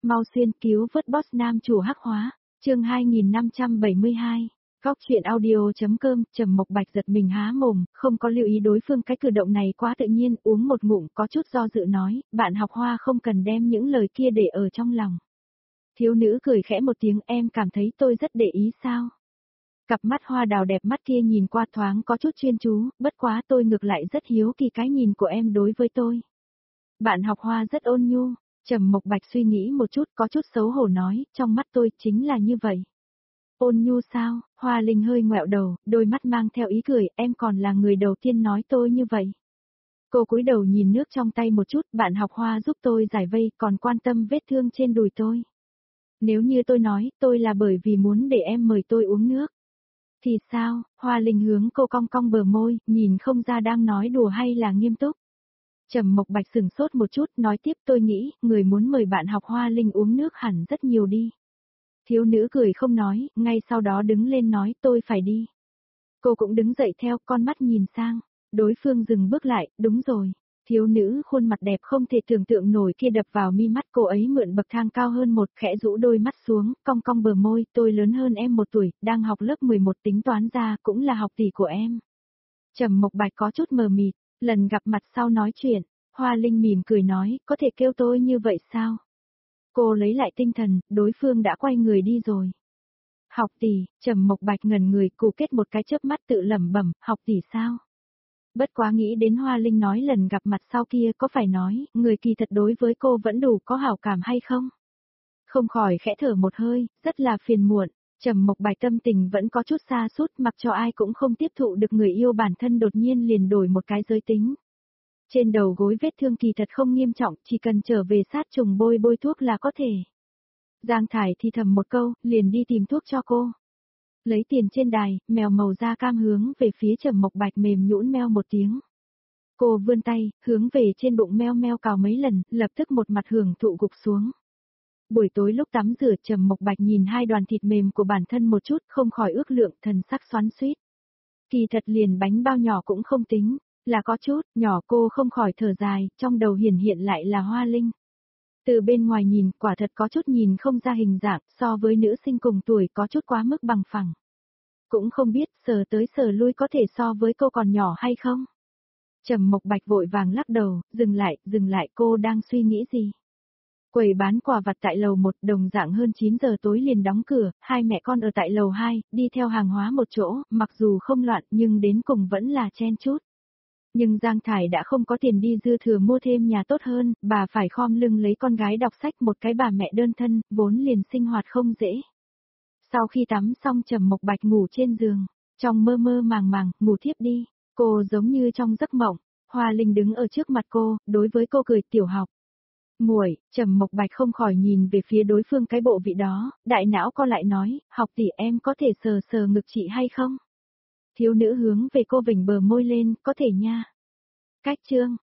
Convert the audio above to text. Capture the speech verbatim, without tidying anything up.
Mau xuyên cứu vớt boss nam chủ hắc hóa, chương hai nghìn năm trăm bảy mươi hai. Góc chuyện audio.com, Trầm Mộc Bạch giật mình há mồm, không có lưu ý đối phương cái cử động này quá tự nhiên, uống một ngụm có chút do dự nói, bạn học Hoa không cần đem những lời kia để ở trong lòng. Thiếu nữ cười khẽ một tiếng, em cảm thấy tôi rất để ý sao? Cặp mắt hoa đào đẹp mắt kia nhìn qua thoáng có chút chuyên chú, bất quá tôi ngược lại rất hiếu kỳ cái nhìn của em đối với tôi. Bạn học Hoa rất ôn nhu. Trầm Mộc Bạch suy nghĩ một chút, có chút xấu hổ nói, trong mắt tôi chính là như vậy. Ôn nhu sao? Hoa Linh hơi ngoẹo đầu, đôi mắt mang theo ý cười, em còn là người đầu tiên nói tôi như vậy. Cô cúi đầu nhìn nước trong tay một chút, bạn học Hoa giúp tôi giải vây, còn quan tâm vết thương trên đùi tôi. Nếu như tôi nói, tôi là bởi vì muốn để em mời tôi uống nước. Thì sao? Hoa Linh hướng cô cong cong bờ môi, nhìn không ra đang nói đùa hay là nghiêm túc. Trầm Mộc Bạch sừng sốt một chút, nói tiếp tôi nghĩ, người muốn mời bạn học Hoa Linh uống nước hẳn rất nhiều đi. Thiếu nữ cười không nói, ngay sau đó đứng lên nói tôi phải đi. Cô cũng đứng dậy theo, con mắt nhìn sang. Đối phương dừng bước lại, đúng rồi. Thiếu nữ khuôn mặt đẹp không thể tưởng tượng nổi kia đập vào mi mắt, cô ấy mượn bậc thang cao hơn một, khẽ rũ đôi mắt xuống, cong cong bờ môi, tôi lớn hơn em một tuổi, đang học lớp mười một, tính toán ra cũng là học tỷ của em. Trầm Mộc Bạch có chút mờ mịt. Lần gặp mặt sau nói chuyện, Hoa Linh mỉm cười nói, có thể kêu tôi như vậy sao? Cô lấy lại tinh thần, đối phương đã quay người đi rồi. Học tỷ, Trầm Mộc Bạch ngẩn người, cụ kết một cái chớp mắt tự lẩm bẩm, học tỷ sao? Bất quá nghĩ đến Hoa Linh nói lần gặp mặt sau kia có phải nói, người kỳ thật đối với cô vẫn đủ có hảo cảm hay không? Không khỏi khẽ thở một hơi, rất là phiền muộn. Trầm Mộc Bạch tâm tình vẫn có chút xa sút, mặc cho ai cũng không tiếp thụ được người yêu bản thân đột nhiên liền đổi một cái giới tính. Trên đầu gối vết thương kỳ thật không nghiêm trọng, chỉ cần trở về sát trùng bôi bôi thuốc là có thể. Giang Thải thì thầm một câu, liền đi tìm thuốc cho cô. Lấy tiền trên đài, mèo màu da cam hướng về phía Trầm Mộc Bạch mềm nhũn meo một tiếng. Cô vươn tay, hướng về trên bụng meo meo cào mấy lần, lập tức một mặt hưởng thụ gục xuống. Buổi tối lúc tắm rửa Trầm Mộc Bạch nhìn hai đoàn thịt mềm của bản thân một chút, không khỏi ước lượng, thần sắc xoắn xuýt. Kỳ thật liền bánh bao nhỏ cũng không tính, là có chút, nhỏ cô không khỏi thở dài, trong đầu hiển hiện lại là Hoa Linh. Từ bên ngoài nhìn, quả thật có chút nhìn không ra hình dạng, so với nữ sinh cùng tuổi có chút quá mức bằng phẳng. Cũng không biết, sờ tới sờ lui có thể so với cô còn nhỏ hay không? Trầm Mộc Bạch vội vàng lắc đầu, dừng lại, dừng lại, cô đang suy nghĩ gì? Quầy bán quà vặt tại lầu một, đồng dạng hơn chín giờ tối liền đóng cửa, hai mẹ con ở tại lầu hai, đi theo hàng hóa một chỗ, mặc dù không loạn nhưng đến cùng vẫn là chen chút. Nhưng Giang Thải đã không có tiền đi dư thừa mua thêm nhà tốt hơn, bà phải khom lưng lấy con gái đọc sách, một cái bà mẹ đơn thân, vốn liền sinh hoạt không dễ. Sau khi tắm xong Trầm Mộc Bạch ngủ trên giường, trong mơ mơ màng màng, ngủ thiếp đi, cô giống như trong giấc mộng. Hoa Linh đứng ở trước mặt cô, đối với cô cười, tiểu học. Muội, Trầm Mộc Bạch không khỏi nhìn về phía đối phương cái bộ vị đó, đại não co lại nói, học tỷ em có thể sờ sờ ngực chị hay không? Thiếu nữ hướng về cô vểnh bờ môi lên, có thể nha. Cách chương.